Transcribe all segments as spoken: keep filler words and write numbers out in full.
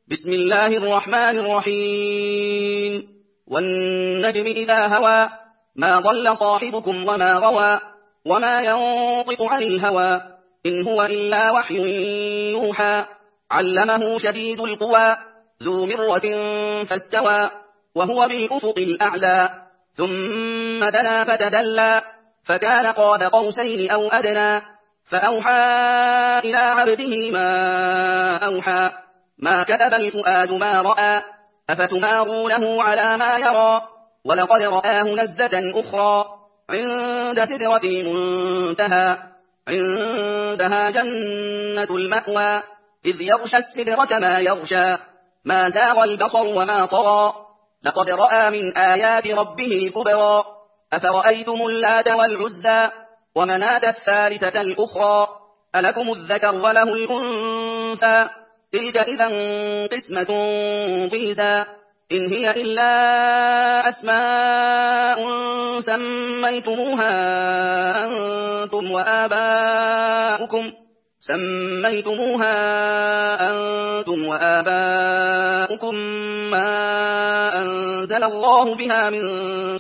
بسم الله الرحمن الرحيم والنجم إذا هوى ما ضل صاحبكم وما غوى وما ينطق عن الهوى إن هو إلا وحي يوحى علمه شديد القوى ذو مرة فاستوى وهو بالأفق الأعلى ثم دنا فتدلى فكان قاب قوسين أو أدنى فأوحى إلى عبده ما أوحى ما كذب الفؤاد ما رأى أفتمارونه على ما يرى ولقد رآه نزلة أخرى عند سدرة المنتهى عندها جنة المأوى إذ يغشى السدرة ما يغشى ما زاغ البصر وما طغى لقد رأى من آيات ربه الكبرى أفرأيتم اللات والعزى ومناة الثالثة الأخرى ألكم الذكر وله الأنثى تلك إذا قسمة ضيزى إن هي إلا أسماء سميتموها أنتم وآباؤكم سميتموها أنتم وآباؤكم ما أنزل الله بها من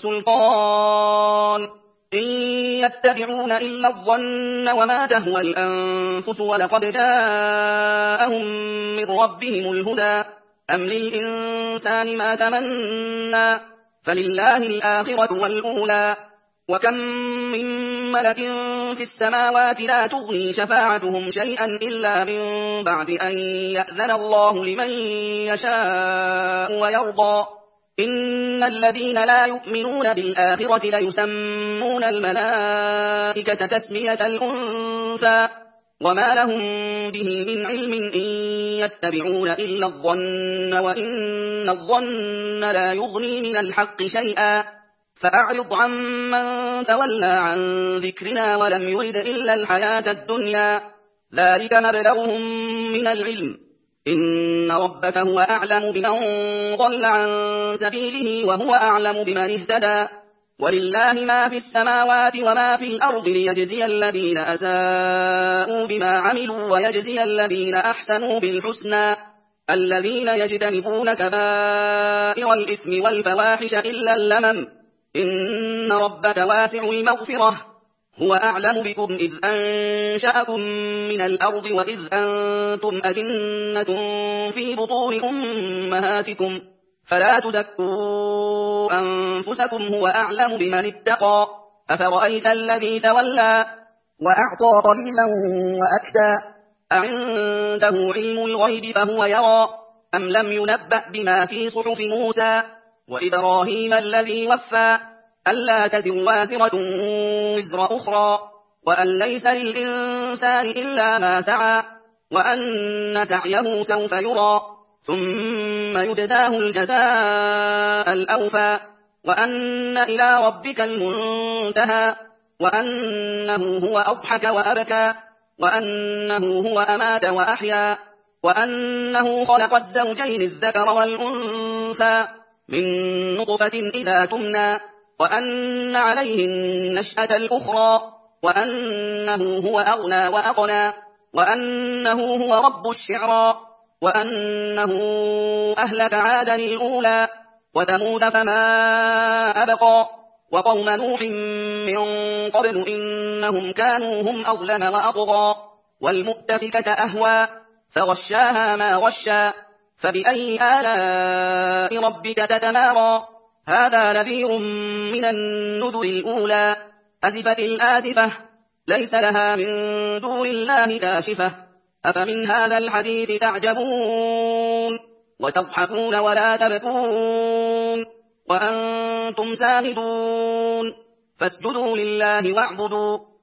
سلطان إن يتبعون إلا الظن وما تهوى الأنفس ولقد جاءهم من ربهم الهدى أم للإنسان ما تمنى فلله الآخرة والأولى وكم من ملك في السماوات لا تغني شفاعتهم شيئا إلا من بعد أن يأذن الله لمن يشاء ويرضى إن الذين لا يؤمنون بالآخرة ليسمون الملائكة تسمية الأنثى وما لهم به من علم إن يتبعون إلا الظن وإن الظن لا يغني من الحق شيئا فأعرض عمن تولى عن ذكرنا ولم يرد إلا الحياة الدنيا ذلك مبلغهم من العلم إن ربك هو أعلم بمن ضل عن سبيله وهو أعلم بمن اهتدى ولله ما في السماوات وما في الأرض ليجزي الذين أساءوا بما عملوا ويجزي الذين أحسنوا بالحسنى الذين يجتنبون كبائر الإثم والفواحش إلا اللمم إن ربك واسع المغفرة هو أعلم بكم إذ أنشأكم من الأرض وإذ أنتم أجنة في بطون أمهاتكم فلا تزكوا أنفسكم هو أعلم بمن اتقى أفرأيت الذي تولى وأعطى قليلا وأكدى أعنده علم الغيب فهو يرى أم لم ينبأ بما في صحف موسى وإبراهيم الذي وفى ألا تزر وازرة وزر أخرى وأن ليس للإنسان إلا ما سعى وأن سعيه سوف يرى ثم يجزاه الجزاء الأوفى وأن إلى ربك المنتهى وأنه هو أضحك وأبكى وأنه هو أمات وأحيا وأنه خلق الزوجين الذكر والأنثى من نطفة إذا تمنى وأن عليه النشأة الأخرى وأنه هو أغنى وأقنى وأنه هو رب الشعرى وأنه أهلك عادا الأولى وثمود فما أبقى وقوم نوح من قبل إنهم كانوا هم أظلم وأطغى والمؤتفكة أهوى فغشاها ما غشى فبأي آلاء ربك تتمارى هذا نذير من النذر الأولى أزفت الآزفة ليس لها من دون الله كاشفة أفمن هذا الحديث تعجبون وتضحكون ولا تبكون وأنتم سامدون فاسجدوا لله واعبدوا